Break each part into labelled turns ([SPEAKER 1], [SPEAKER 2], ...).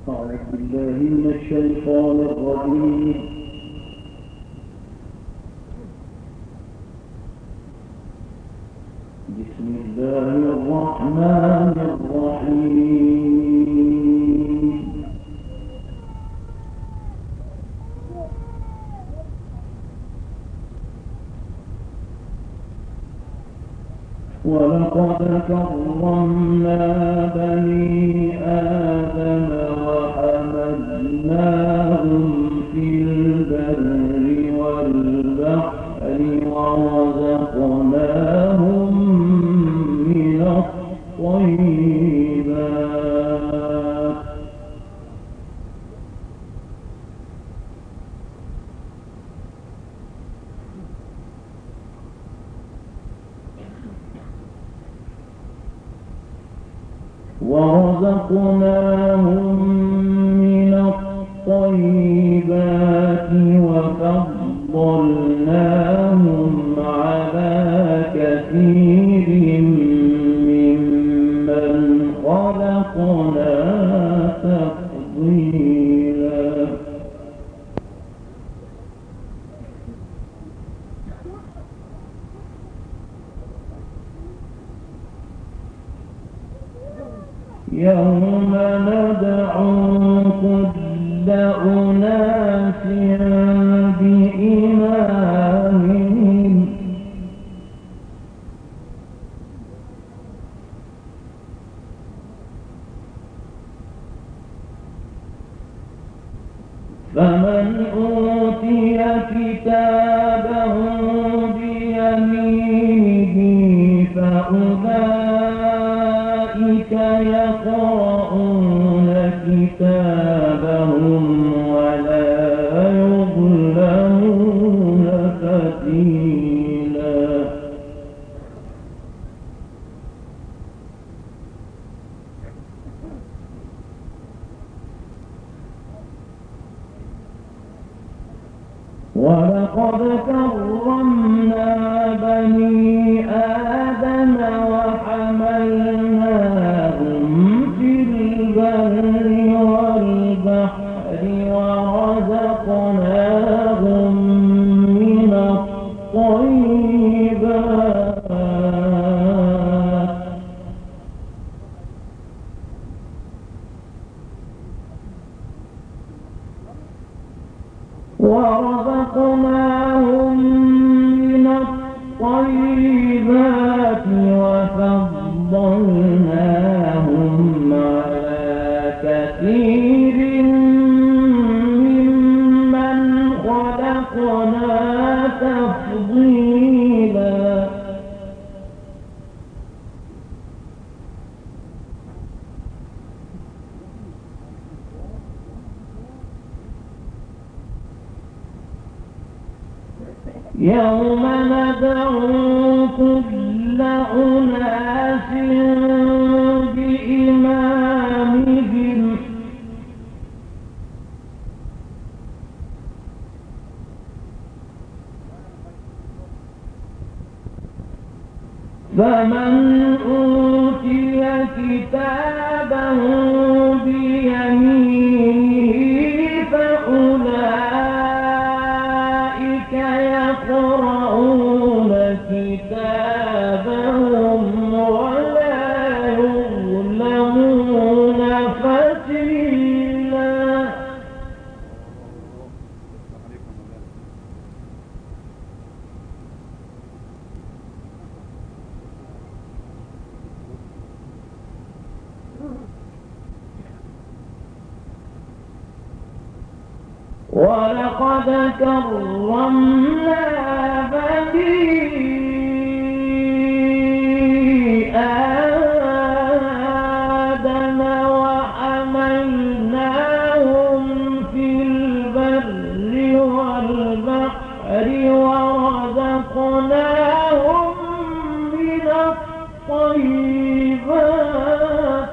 [SPEAKER 1] أعوذ بالله من الشيطان الرجيم. بسم الله الرحمن الرحيم. ولقد كرمنا بني آدم وحملناهم في البر والبحر ورزقناهم من الطيبات وفضلناهم على كثير ممن خلقنا تفضيلا. يوم ندعو كل أناس بإمامهم فمن أوتي كتابه بيمينه فأولئك يقرؤون كتابهم ولا يظلمون فتيلا. ولقد كرمنا بني آدم وحملناهم في البر والبحر ورزقناهم من الطيبات وفضلناهم على كثير ممن خلقنا تفضيلا. يوم ندعو كل أناس بإمامهم فمن أوتي كتابه بيمينه فأولئك يقرؤون كتابهم ولا يظلمون فتيلا. ولقد كرمنا بني آدم وحملناهم في البر والبحر ورزقناهم من الطيبات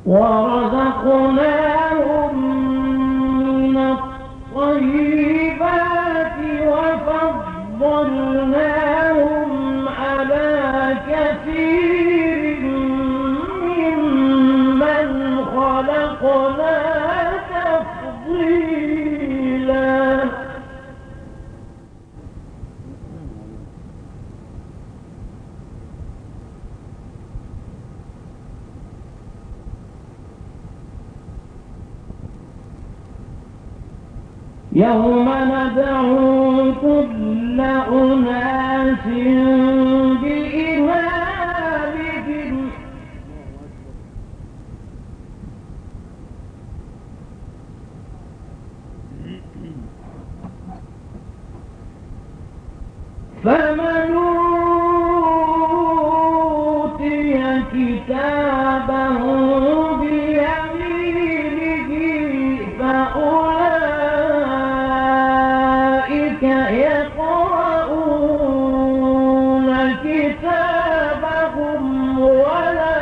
[SPEAKER 1] ورزقناهم من الطيبات وفضلناهم على كثير ممن خلقنا تفضيلا. يوم ندعو كل أناس بإمامهم فمن أوتي كتابه بيمينه فأولئك يقرؤون كتابهم ولا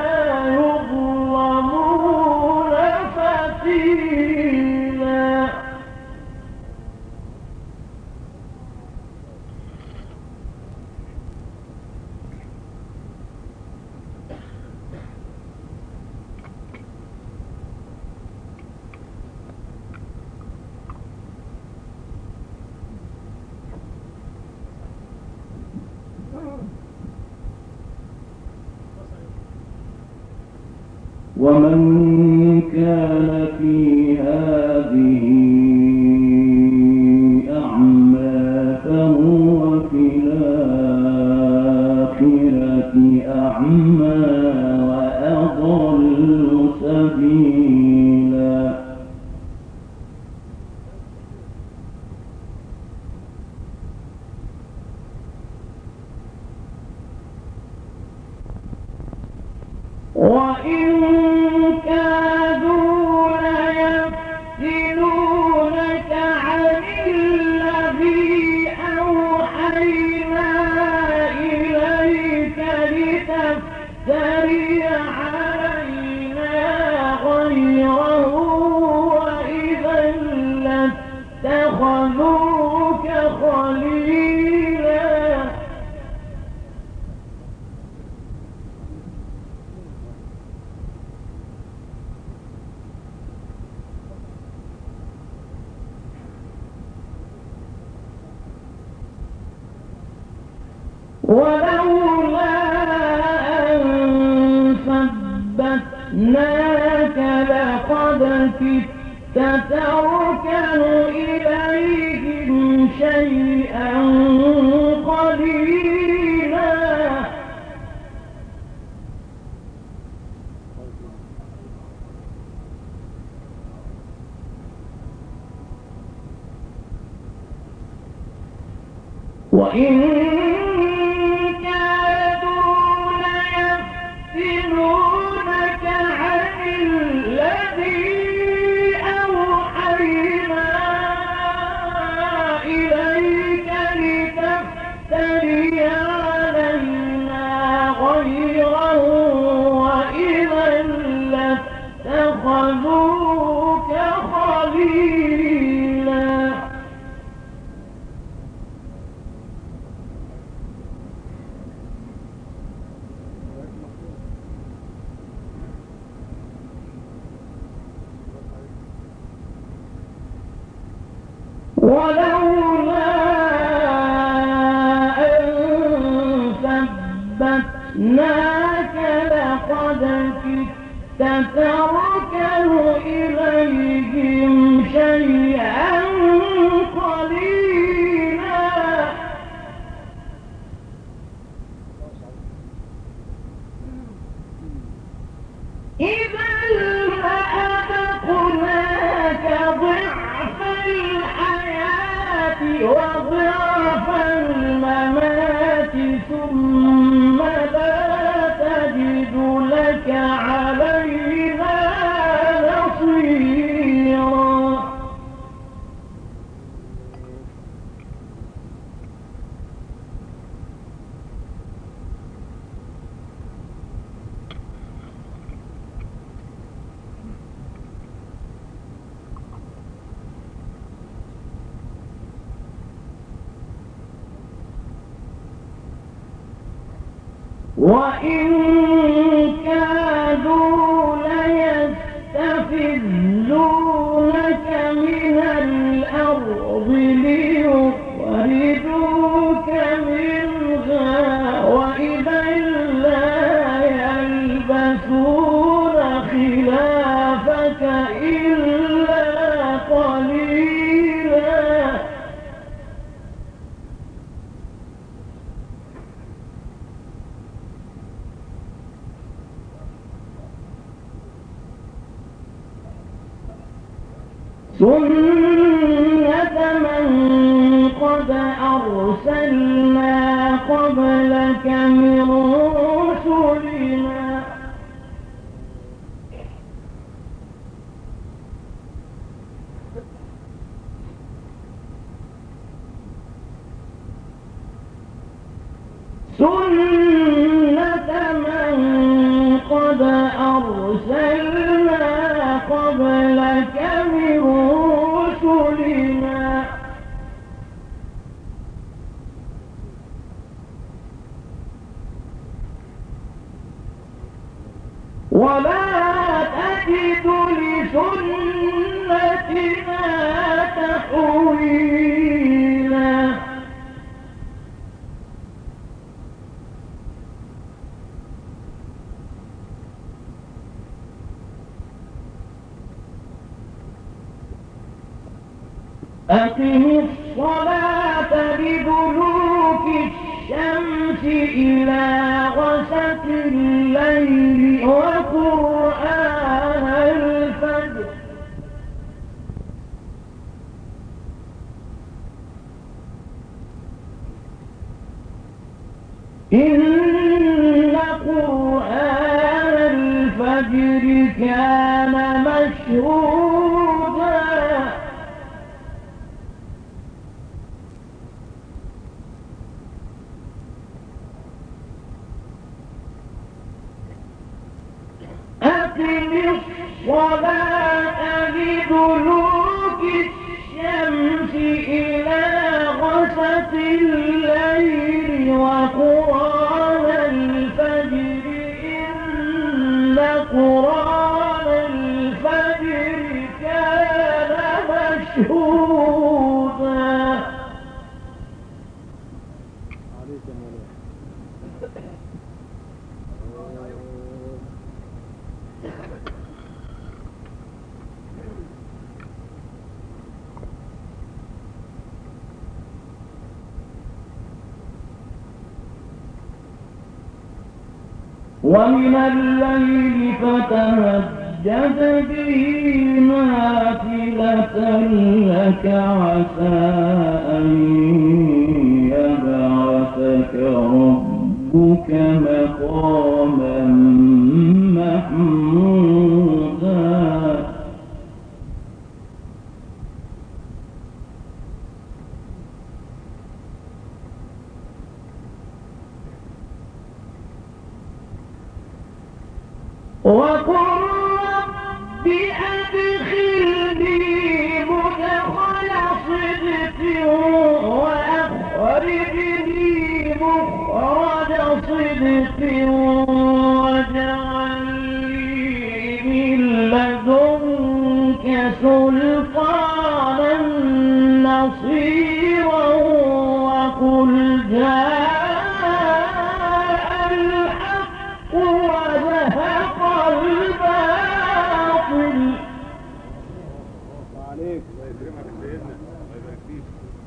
[SPEAKER 1] يظلمون فتيلا. ومن كان في هذه أعمى فهو في الآخرة أعمى وأضل سبيلا. وإن كادوا ليفتنونك عن الذي أوحينا إليك لتفتري علينا غيره وإذا لاتخذوك خليلا. ولولا أن ثبتناك لقد كدت تركن إليهم شيئا قليلا. وإن اتخذوك خليلا. ولولا أن ثبتناك لقد كدت تركن إليهم شيئا قليلا. إذا لأذقناك ضعف الحياة وضعف الممات ثم لا تجد لك علينا نصيرا.
[SPEAKER 2] وإن كادوا ليستفزونك من الأرض ليخرجوك منها وإذا لا يلبثون خلافك إلا قليلا سنة من قد أرسلنا قبلك من رسلنا سنة من قد أرسلنا قبلك من رسلنا ولا تجد لسنتنا تحويلا أقم الصلاة لدلوك الشمس إلى غسق الليل وقرآن الفجر إن قرآن الفجر كان مشهودا أقم الصلاة لدلوك الشمس إلى غسق الليل وقرآن الفجر إن قرآن الفجر كان مشهودا ومن الليل فتهجد به نافلة لك عسى أن يبعثك ربك مقاما محمودا وقل رب أدخلني مدخل صدق وأخرجني مخرج صدق واجعل لي من لدنك سلطانا نصيرا وقل جاء الحق وزهق الباطل
[SPEAKER 3] عليك الله يكرمك سيدنا الله يبارك فيك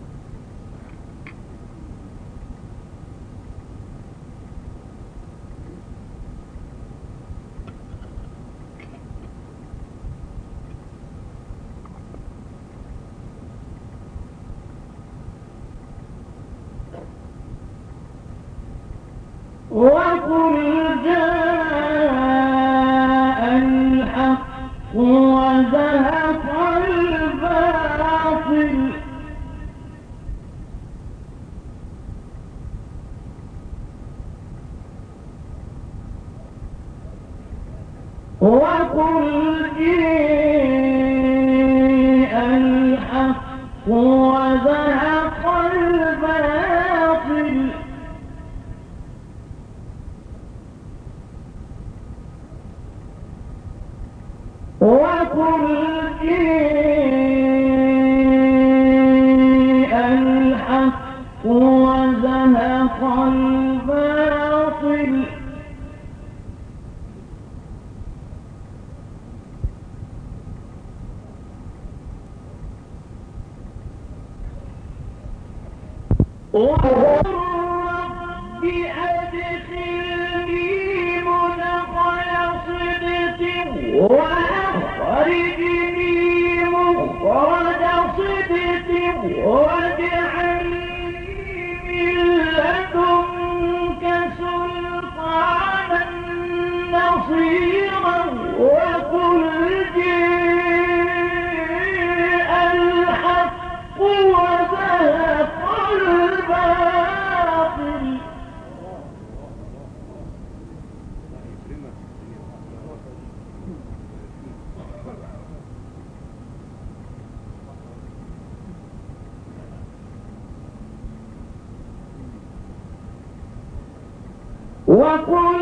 [SPEAKER 2] وقل جاء الحق وزهق الباطل وقل جاء الحق وزهق الباطل وقل جاء الحق وزهق الباطل وقل رب أدخلني مدخل صدق وأخرجني مخرج صدق واجعلني من لدنك سلطانا نصيرا وقل جاء الحق وزهق الباطل وقل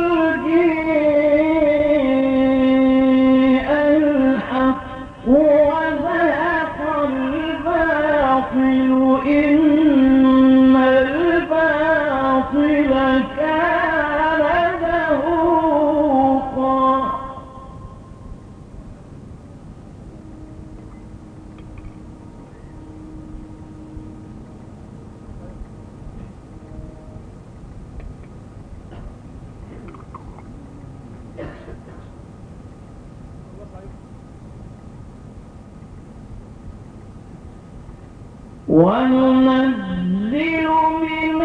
[SPEAKER 2] جاء الحق وزهق الباطل إن الباطل كان زهوقا وننزل من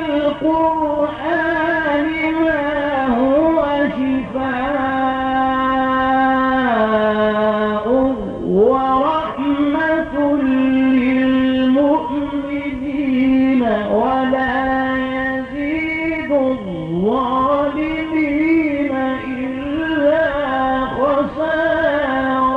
[SPEAKER 2] القرآن ما هو شفاء ورحمة للمؤمنين ولا يزيد الظالمين إلا خسارا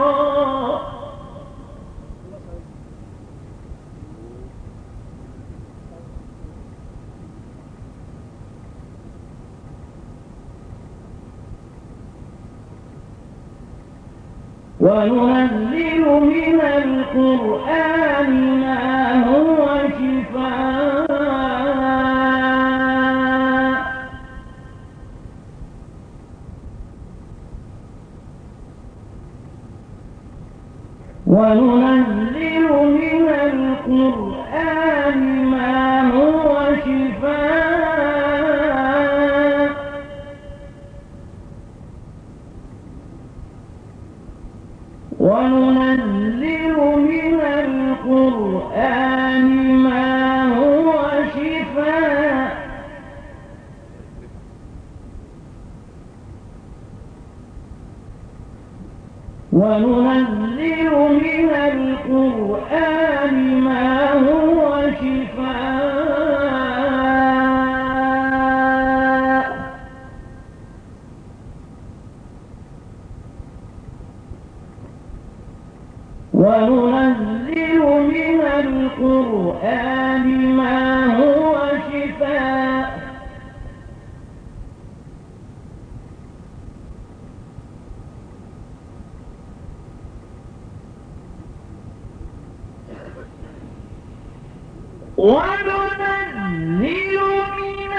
[SPEAKER 2] وننزل من القرآن ما هو شفاء وننزل من القرآن ما هو شفاء وننزل من القرآن ما هو شفاء وننزل من القرآن ما هو شفاء وننزل من القرآن ما هو شفاء وننزل من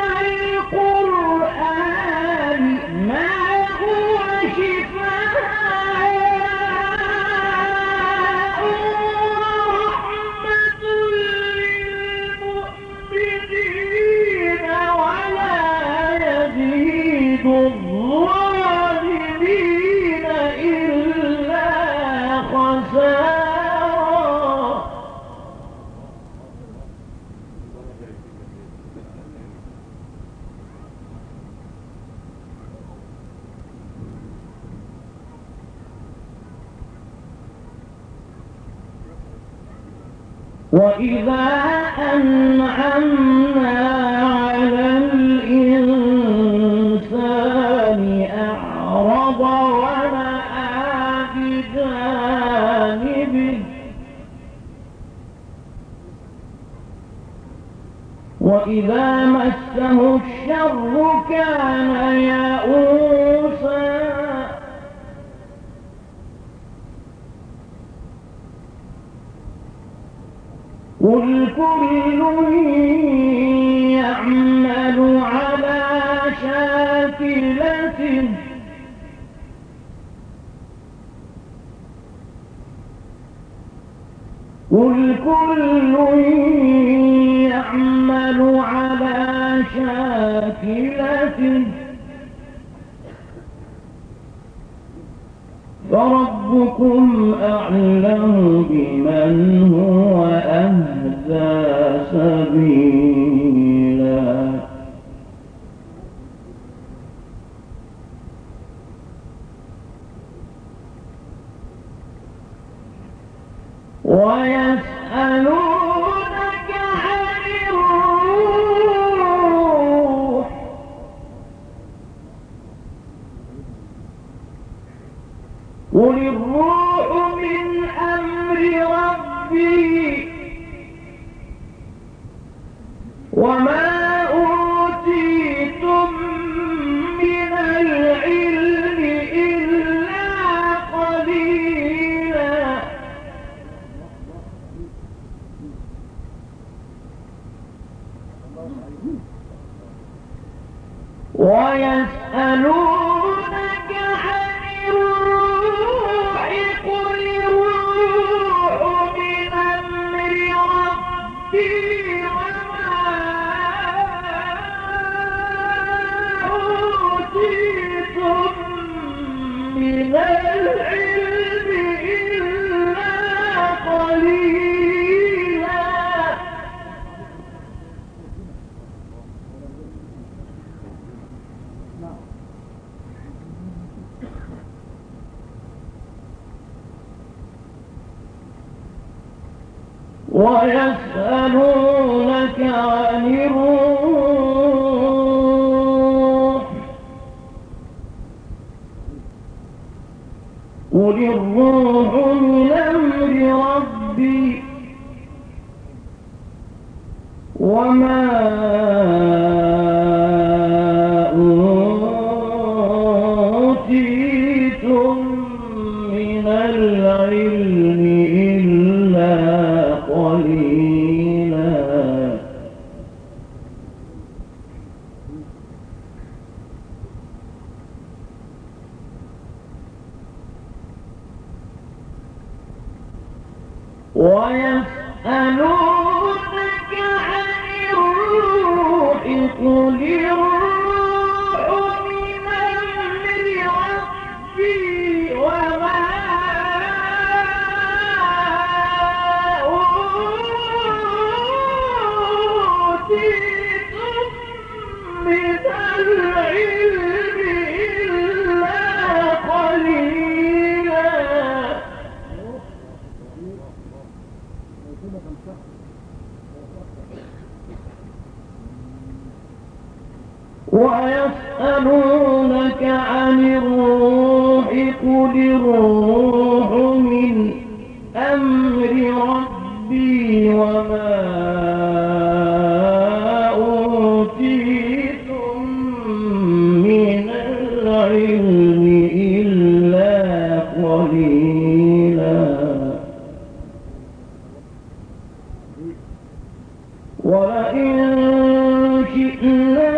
[SPEAKER 2] القرآن ما هو شفاء ورحمة للمؤمنين ولا يزيد الظالمين إلا خسارا وإذا أنعمنا على الإنسان أعرض ونأى بجانبه وإذا مسه الشر كان يئوسا قل كل يعمل على شاكلته قل كل يعمل على شاكلته فربكم أعلم بمن هو أهدى سبيلا ويسألونك عن الروح قل الروح من أمر ربي وما أوتيتم من العلم إلا قليلا ويسألونك عن الروح قل الروح من أمر ربي وما أوتيتم من العلم إلا قليلا ويسألونك عن الروح قل الروح من أمر ربي وما أوتيتم من العلم إلا قليلا ويسألونك عن الروح قل الروح من أمر ربي وما أوتيتم من العلم إلا قليلا ويسألونك عن الروح قل الروح من أمر ربي وما أوتيتم من العلم إلا قليلا ولئن شئنا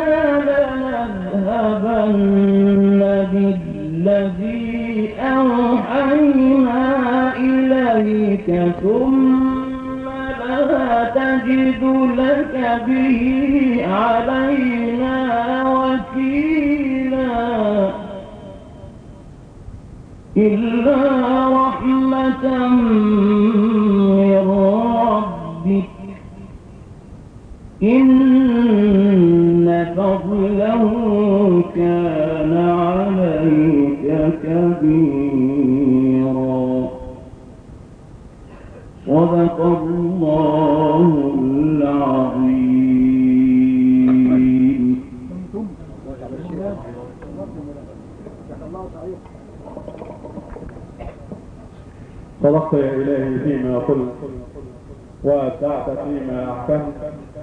[SPEAKER 2] لنذهبن بالذي أوحينا إليك ثم لا تجد لك به علينا وكيلا إلا رحمة من ربك إن فضله كان عليك كبيرا صدق الله العظيم.
[SPEAKER 4] صدقت يا إلهي فيما قلت وأبدعت فيما أحكمت.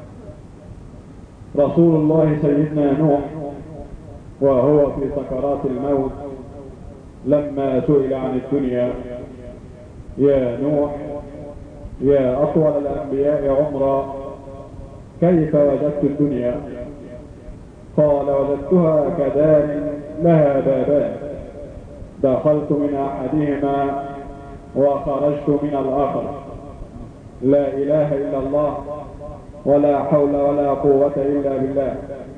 [SPEAKER 4] رسول الله سيدنا نوح وهو في سكرات الموت لما سئل عن الدنيا: يا نوح يا أطول الأنبياء عمرا كيف وجدت الدنيا؟ قال وجدتها كدار لها بابان، دخلت من أحدهما وخرجت من الآخر، لا إله إلا الله ولا حول ولا قوة إلا بالله.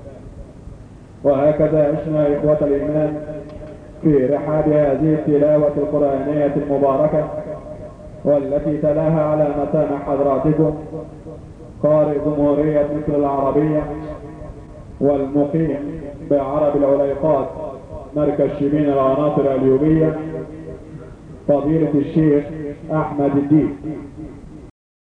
[SPEAKER 4] وهكذا عشنا إخوة الإيمان في رحاب هذه التلاوة القرآنية المباركة، والتي تلاها على متان حضراتكم قارئ جمهورية مصر العربية والمقيم بعرب العليقات مركز شبين العناصر الأيوبية فضيلة الشيخ أحمد الدين.